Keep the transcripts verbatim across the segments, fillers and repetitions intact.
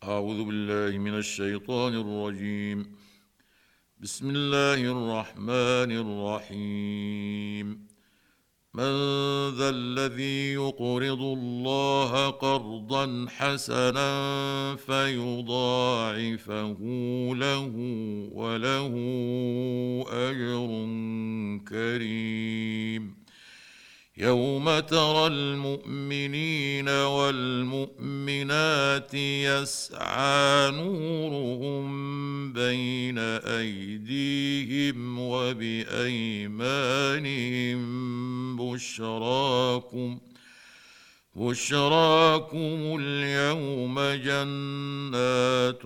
أعوذ بالله من الشيطان الرجيم. بسم الله الرحمن الرحيم. من ذا الذي يقرض الله قرضا حسنا فيضاعفه له وله أجر كريم. يوم ترى المؤمنين والمؤمنات يسعى نورهم بين أيديهم وبأيمانهم بشراكم بشراكم اليوم جنات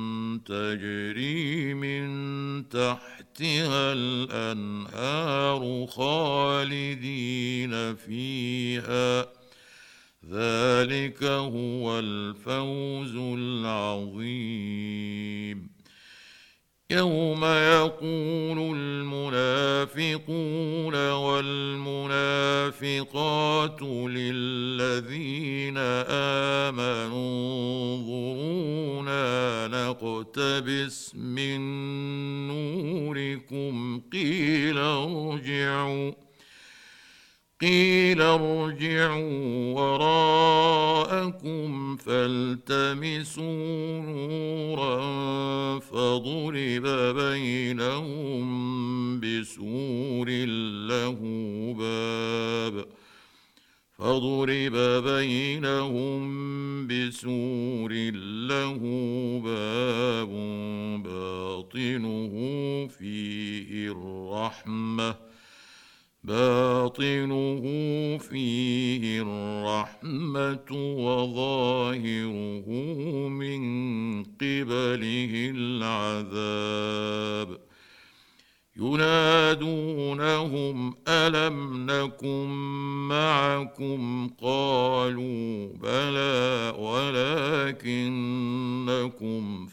تجري من تحتها الأنهار خالدين فيها، ذلك هو الفوز العظيم. يوم يقول المنافقون والمنافقات للذين آمنوا انظرونا نقتبس من نوركم قيل ارجعوا قيل ارجعوا وراءكم فالتمسوا نورا فضرب بينهم بسور له باب فضرب بينهم بسور له باب باطنه فيه الرحمة باطنه فيه الرحمة وظاهره من قبله العذاب. ينادونهم ألم نكن معكم قالوا بلى ولكنكم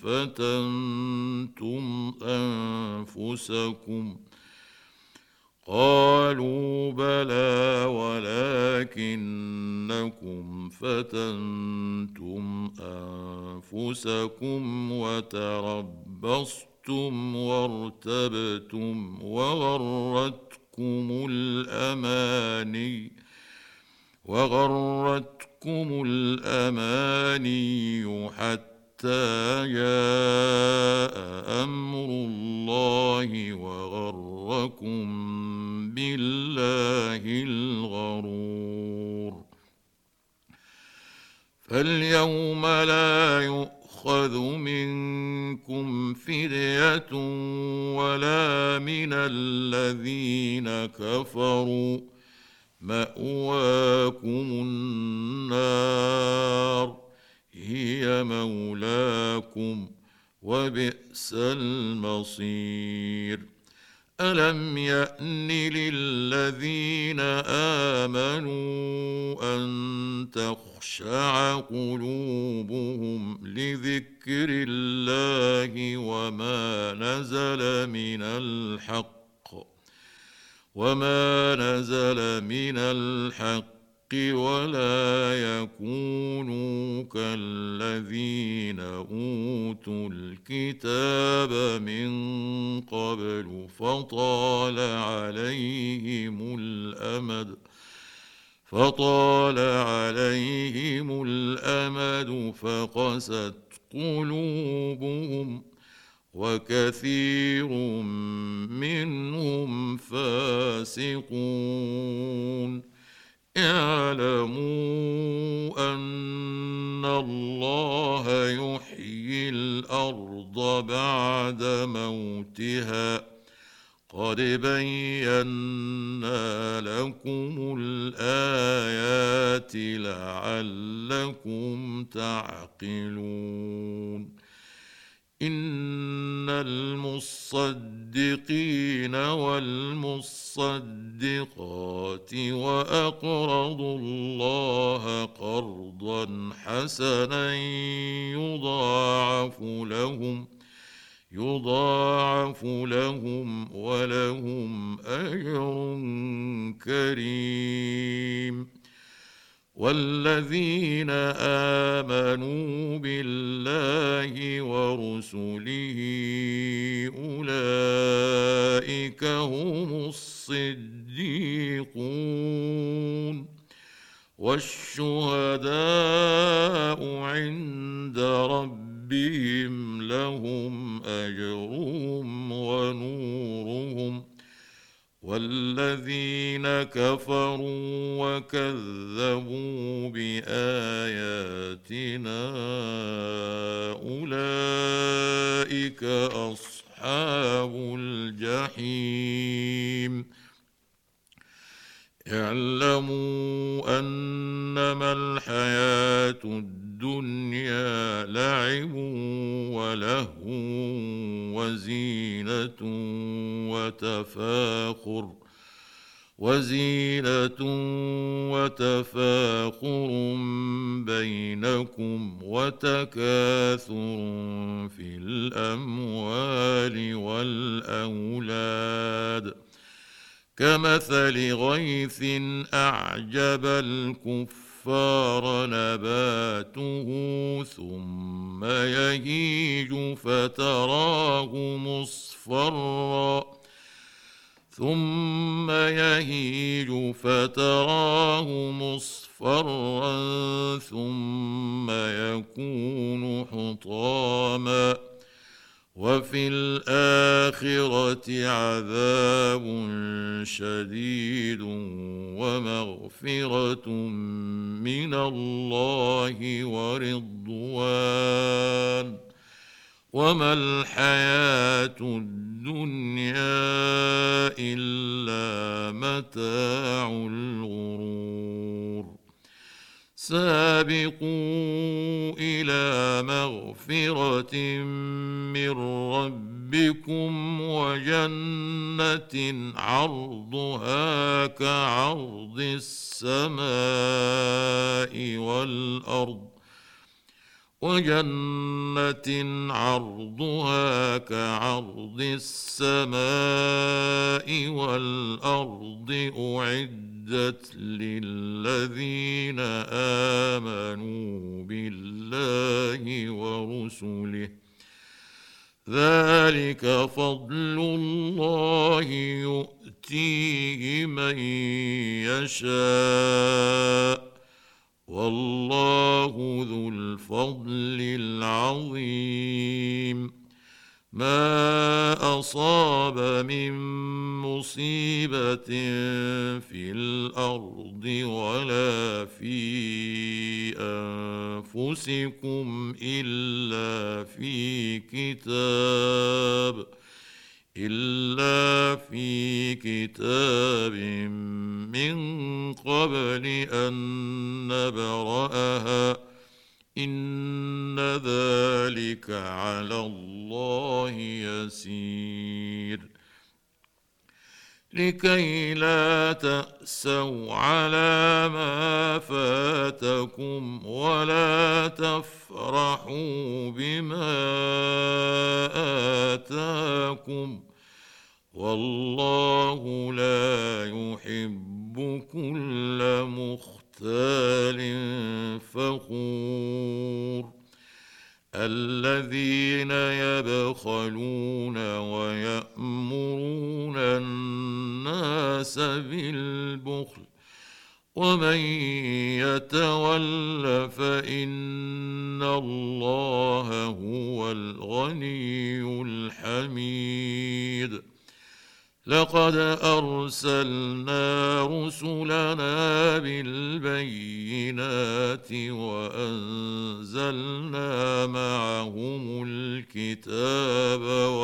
فتنتم أنفسكم قالوا بلى ولكنكم فتنتم أنفسكم وتربصتم وارتبتم وغرتكم الأماني وغرتكم الأماني حتى جاء أمر الله وغركم بالله الغرور. فاليوم لا يؤخذ منكم فدية ولا من الذين كفروا، مأواكم النار هي مولاكم وبئس المصير. ألم يأن للذين آمنوا أن تخشع قلوبهم لذكر الله وما نزل من الحق وما نزل من الحق ولا يكونوا كالذين أوتوا الكتاب من قبل فطال عليهم الأمد فطال عليهم الأمد فقست قلوبهم وكثير منهم فاسقون. اعلموا أن الله يحيي الأرض بعد موتها قد بينا لكم الآيات لعلكم تعقلون. إن المصدقين والمصدقات وأقرضوا الله قرضا حسنا يضاعف لهم يضاعف لهم ولهم أجر كريم. والذين آمنوا بالله ورسله أولئك هم الصديقون والشهداء عند ربهم لهم أجرهم ونورهم والذين كفروا وكذبوا بآياتنا أولئك أصحاب الجحيم اعلموا أنما الحياة الدنيا لعب ولهو وزينة وتفاخر وزينة وتفاخر بينكم وتكاثر في الأموال والأولاد كمثل غيث أعجب الكفار نباته ثم يهيج فتراه مصفرا ثم يهيج فتراه مصفرا ثم يكون حطاما وفي الآخرة عذاب شديد ومغفرة من الله ورضوان وما الحياة الدنيا إلا متاع الغرور سابقوا إلى مغفرة من ربكم وجنة عرضها كعرض السماء والأرض وجنة عرضها كعرض السماء والأرض أعدت للذين آمنوا بالله ورسله ذلك فضل الله يؤتيه من يشاء والله ذو الفضل العظيم ما أصاب من مصيبة في الأرض ولا في أنفسكم إلا في كتاب إلا في كتاب من قبل أن نبرأها إن ذلك على الله يسير لكي لا تأسوا على ما فاتكم ولا تفرحوا بما آتاكم والله لا يحب كل مختال فخور الذين يبخلون ويأمرون الناس بالبخل ومن يتول فإن الله هو الغني الحميد لقد أرسلنا رسلنا بالبينات وأنزلنا معهم الكتاب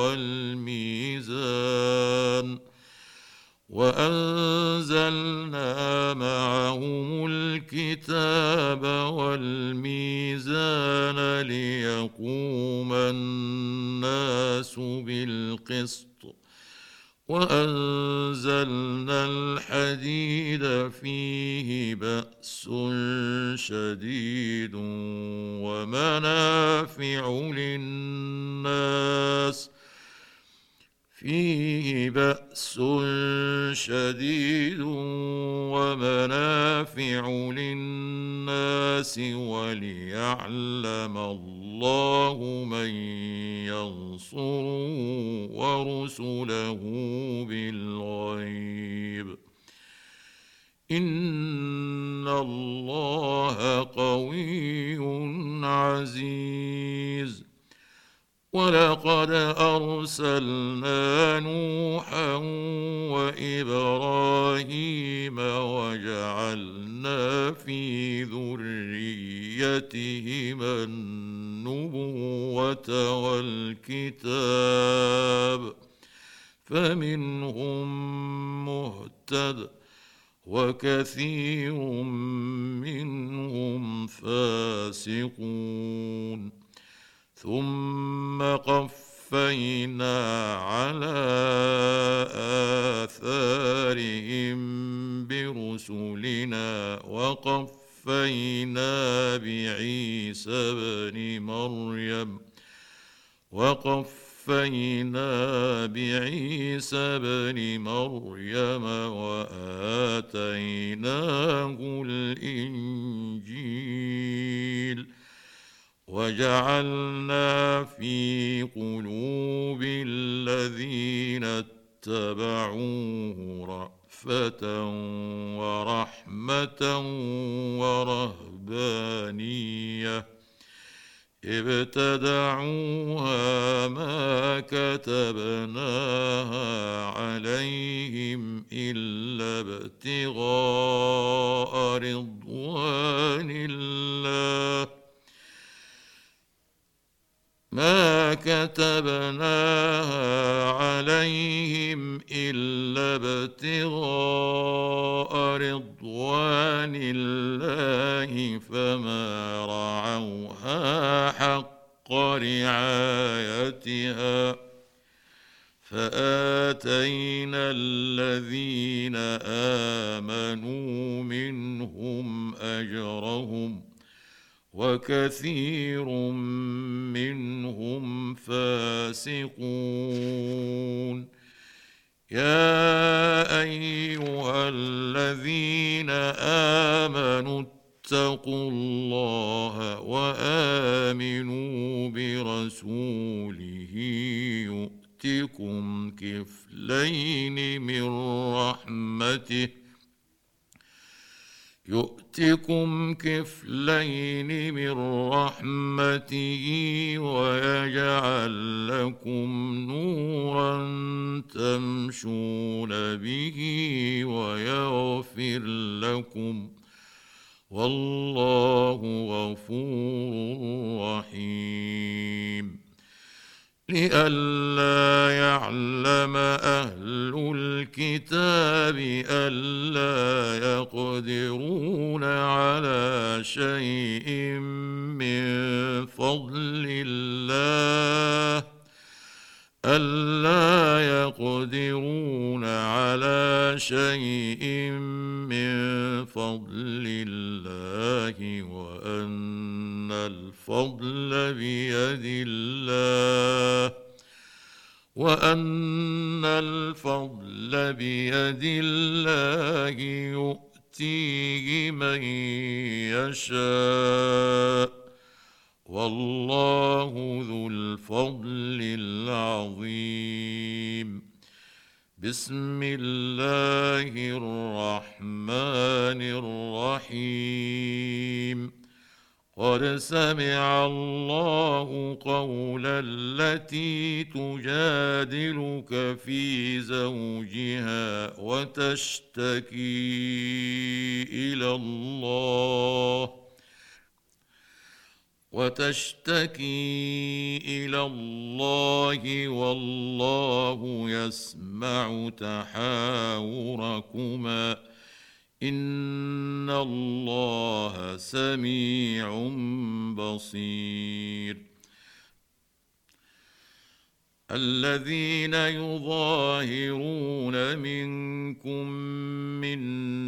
والميزان وأنزلنا معهم الكتاب والميزان ليقوم الناس بالقسط وأنزلنا الحديد فيه بأس شديد ومنافع للناس فيه بأس شديد ومنافع للناس وليعلم الله من ينصره ورسله بالغيب إن الله قوي عزيز. ولقد أرسلنا نوحا وإبراهيم وجعلنا في ذريتهما النبوة والكتاب فمنهم مهتد وكثير منهم فاسقون. ثم قفينا على آثارهم برسلنا وقفينا بعيسى بن مريم وقفينا بعيسى بن مريم وآتيناه الإنجيل وجعلنا في قلوب الذين اتبعوه رأفة ورحمة ورهبانية ابتدعوها ما كتبناها عليهم إلا ابتغاء رضوان الله ما كتبناها عليهم إلا ابتغاء رضوان الله فما رعوها حق رعايتها فآتينا الذين آمنوا منهم أجرهم وكثير منهم فاسقون. يا أيها الذين آمنوا اتقوا الله وآمنوا برسوله يؤتكم كفلين من رحمته يؤتكم كفلين من رحمته ويجعل لكم نورا تمشون به ويغفر لكم والله غفور رحيم. لئلا يعلم أهل الكتاب ألا يقدرون على شيء من فضل الله ألا يقدرون على شيء من فضل الله وأن الفضل بيد الله وأن الفضل بيد الله يؤتيه من يشاء والله ذو الفضل العظيم. بسم الله الرحمن الرحيم. قد سمع الله قول التي تجادلك في زوجها وتشتكي إلى الله وتشتكي إلى الله والله يسمع تحاوركما إن الله سميع بصير. الذين يظاهرون منكم من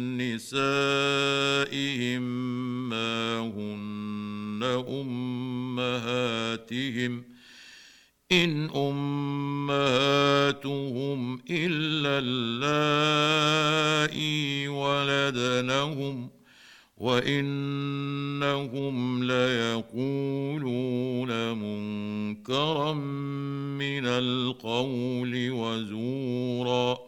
نسائهم ما هن أمهاتهم إن أمهاتهم إلا اللائي ولدنهم وإنهم ليقولون منكرا من القول وزورا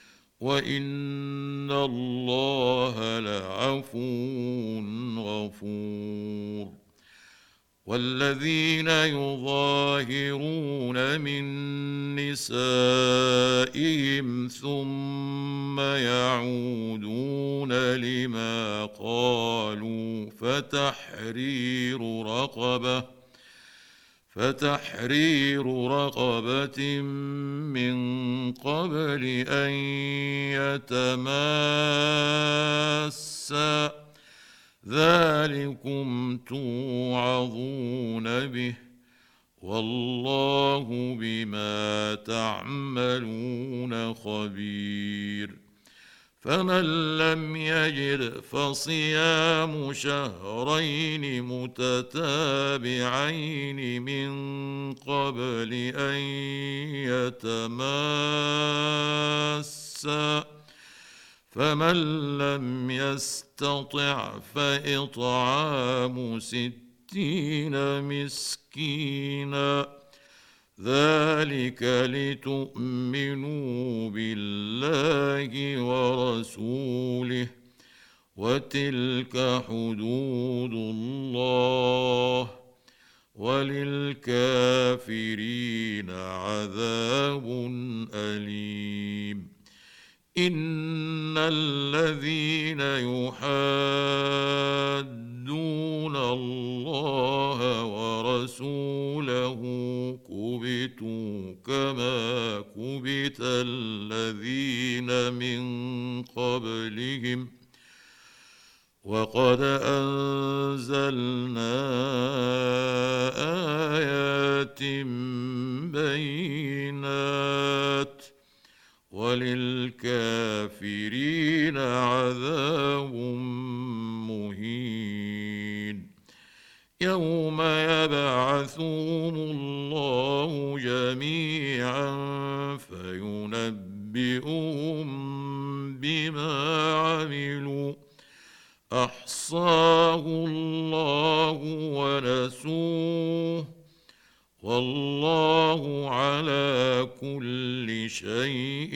وإن الله لعفو غفور. والذين يظاهرون من نسائهم ثم يعودون لما قالوا فتحرير رقبة فتحرير رقبة من قبل أن يتماسا ذلكم توعظون به والله بما تعملون خبير. فمن لم يجد فصيام شهرين متتابعين من قبل أن يتماسا فمن لم يستطع فإطعام ستين مسكينا ذلك لتؤمنوا بالله ورسوله وتلك حدود الله وللكافرين عذاب أليم. إن الذين يحادون الله ورسوله كبتوا كما كبت الذين من قبلهم وقد أنزلنا آيات بينات وللكافرين عذاب مهين. يوم يبعثهم الله جميعا فينبئهم بما عملوا أحصاه الله ونسوه والله على كل شيء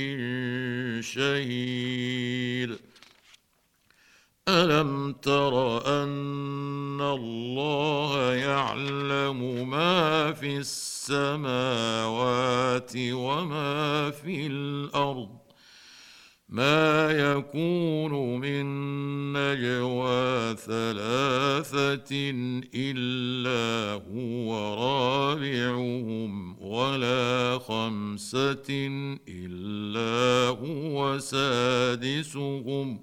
شهيد. ألم تر أن الله يعلم ما في السماوات وما في الأرض ما يكون من نجوى ثلاثة إلا هو رابعهم ولا خمسة إلا هو سادسهم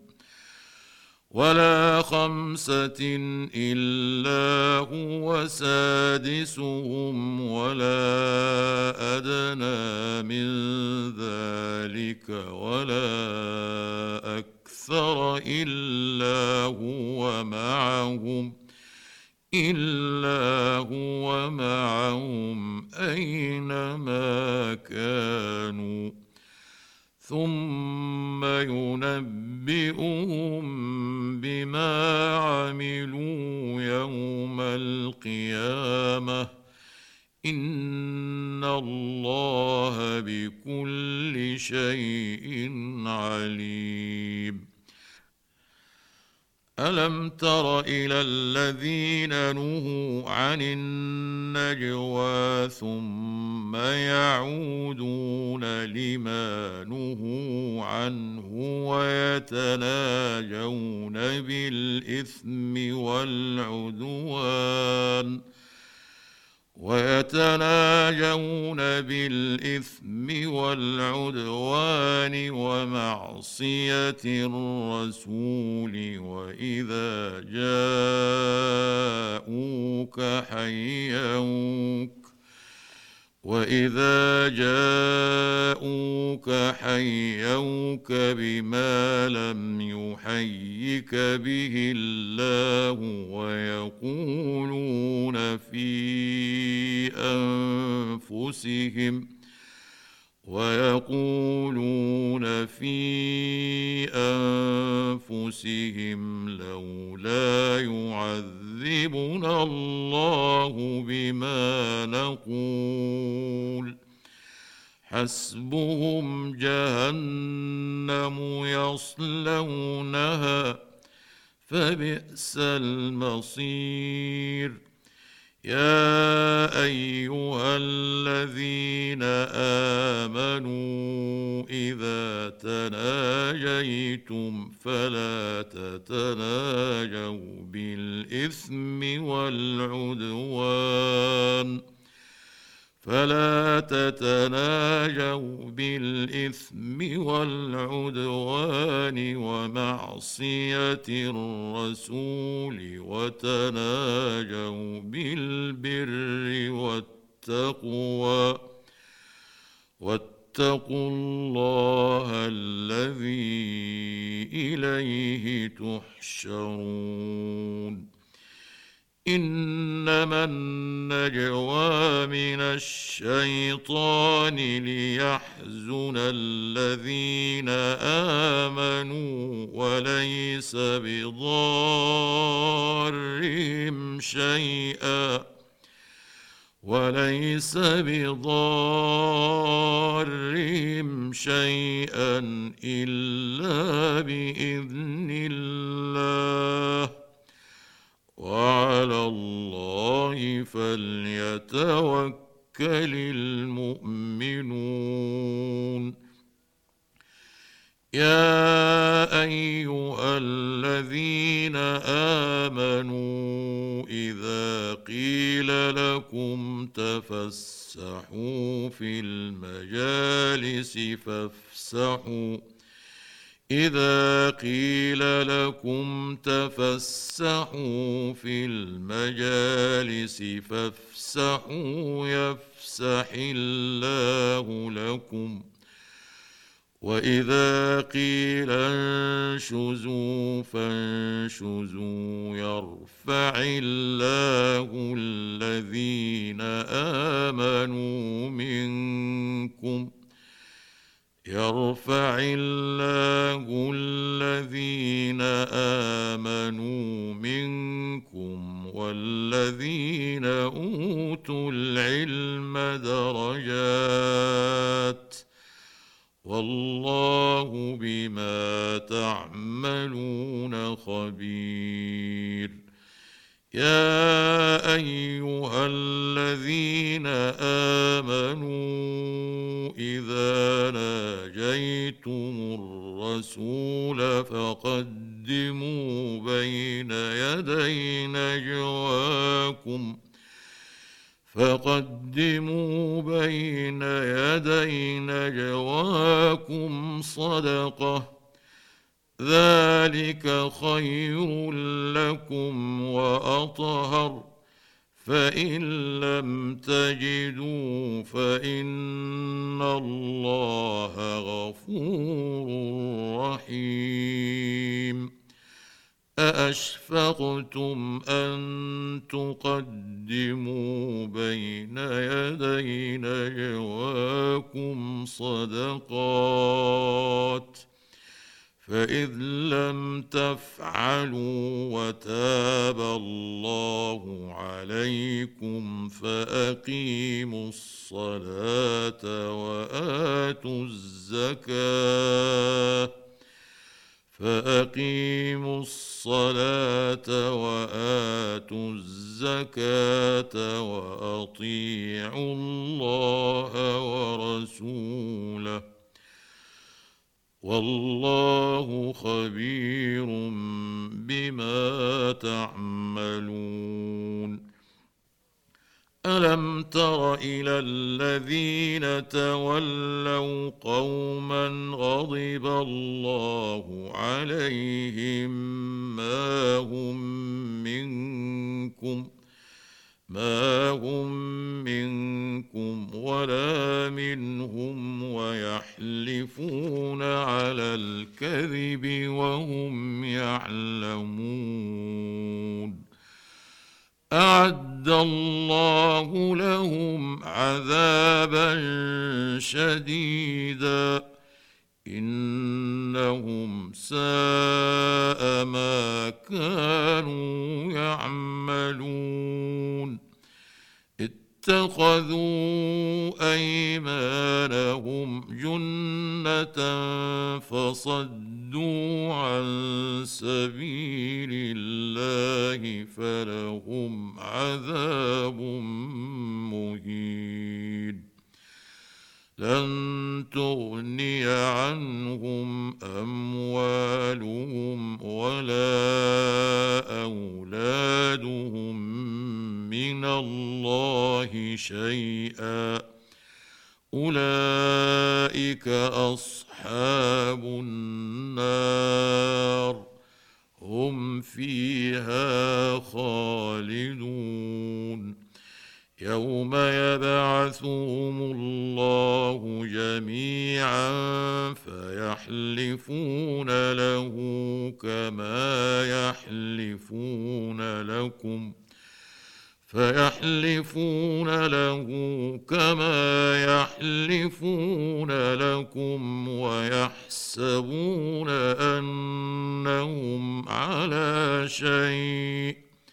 ولا خمسة إلا هو سادسهم ولا أدنى من ذلك ولا أكثر إلا هو معهم إلا هو معهم أينما كانوا ثم ينبئهم بما عملوا يوم القيامة إن الله بكل شيء عليم. ألم تر إلى الذين نهوا عن النجوى ثم يعودون لما نهوا عنه ويتناجون بالإثم والعدوان ويتناجون بالإثم والعدوان ومعصية الرسول وإذا جاءوك حيوك وإذا جاءوك حيوك بما لم يحيك به الله ويقولون في أنفسهم ويقولون في أنفسهم لولا يعذبنا الله بما نقول حسبهم جهنم يصلونها فبئس المصير يا أيها الذين آمنوا إذا تناجيتم فلا تتناجوا بالإثم والعدوان فلا تتناجوا بالإثم والعدوان ومعصية الرسول وتناجوا بالبر والتقوى واتقوا الله الذي إليه تحشرون إنما النجوى من الشيطان ليحزن الذين آمنوا وليس بضارهم شيئا وليس بضارهم شيئا إلا بإذن الله وعلى الله فليتوكل المؤمنون يا أيها الذين آمنوا إذا قيل لكم تفسحوا في المجالس فافسحوا إذا قيل لكم تفسحوا في المجالس فافسحوا يفسح الله لكم وإذا قيل انشزوا فانشزوا يرفع الله الذين آمنوا منكم يرفع الله الذين آمنوا منكم والذين أوتوا العلم درجات والله بما تعملون خبير يا أيها الذين آمنوا إذا ناجيتم الرسول فقدموا بين يدي نجواكم فقدموا بين يدي نجواكم صدقة ذلك خير لكم وأطهر فإن لم تجدوا فإن الله غفور رحيم أأشفقتم أن تقدموا بين يدي نجواكم صدقات فإذ لم تفعلوا وتاب الله عليكم فأقيموا الصلاة وآتوا الزكاة فأقيموا الصلاة وآتوا الزكاة وأطيعوا الله ورسوله والله خبير بما تعملون ألم تر إلى الذين تولوا قوما غضب الله عليهم ما هم منكم ما هم منكم ولا منهم ويحلفون على الكذب وهم يعلمون أعد الله لهم عذابا شديدا إنهم ساء ما كانوا يعملون اتخذوا أيمانهم جنة فصدوا عن سبيل الله فلهم عذاب مهين لن تغني عنهم أموالهم ولا أولادهم من الله شيئا أولئك أصحاب النار هم فيها خالدون يوم يبعثهم الله جميعا فيحلفون له كما يحلفون لكم فيحلفون له كما يحلفون لكم ويحسبون أنهم على شيء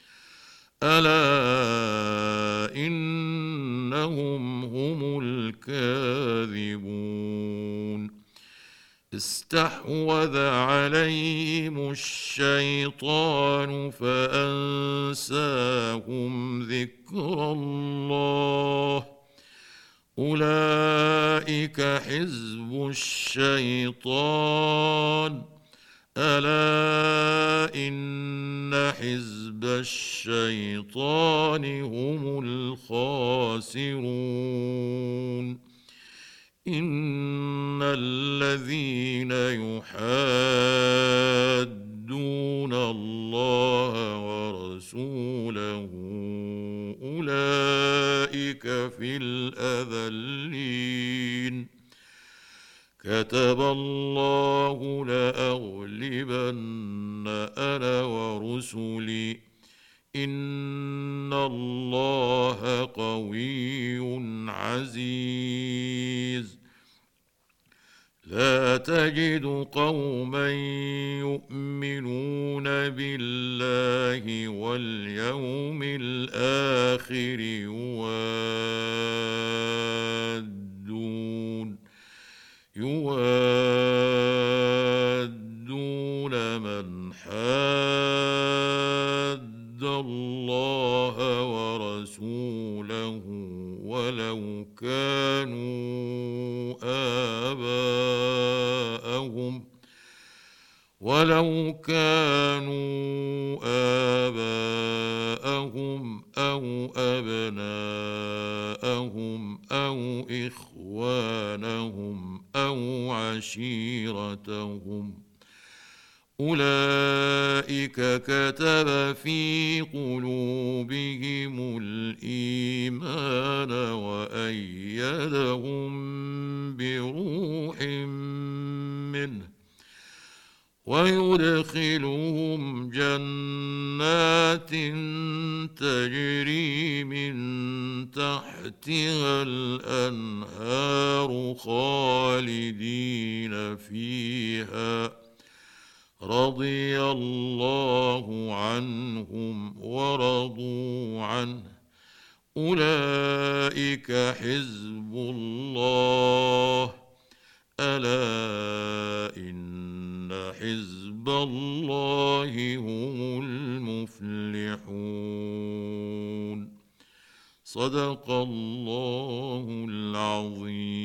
ألا إنهم هم الكاذبون استحوذ عليهم الشيطان فأنساهم ذكر الله أولئك حزب الشيطان ألا إن حزب الشيطان هم الخاسرون إن الذين يحادون الله ورسوله أولئك في الأذلين كتب الله لأغلبن أنا ورسلي إن الله قوي عزيز لا تجد قوما يؤمنون بالله واليوم الآخر يوادون يوادون من حاد الله ورسوله ولو كانوا آباءهم ولو كانوا آباءهم أو أبناءهم أو إخوانهم أو عشيرتهم أولئك كتب في قلوبهم الإيمان وأيدهم بروح منه ويدخلهم جنات تجري من تحتها الأنهار خالدين فيها رضي الله عنهم ورضوا عنه أولئك حزب الله ألا إن حزب الله هم المفلحون صدق الله العظيم.